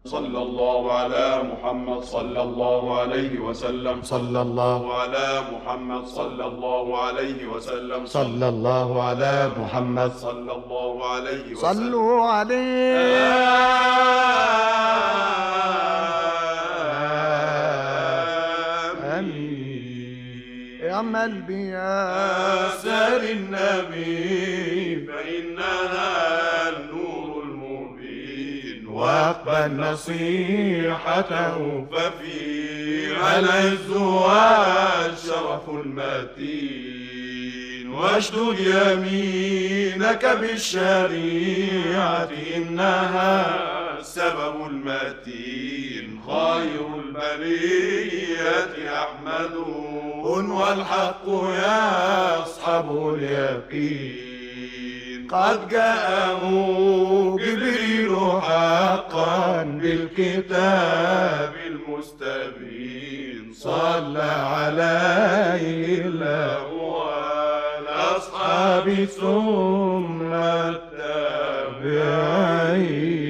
صلى الله على محمد صلى الله عليه وسلم صلى الله على محمد صلى الله عليه وسلم صلى الله على محمد صلى الله عليه وسلم. صلوا عليه اعمل بآثار النبي فإنها النور المبين واقبل نصيحته ففيها العز والشرف المتين واشدد يمينك بالشريعة إنها السبب المتين خير البرية أحمد والحق يصحب اليقين قد جاءه جبريل حقا بالكتاب المستبين صلى عليه الله والأصحاب ثم التابعين.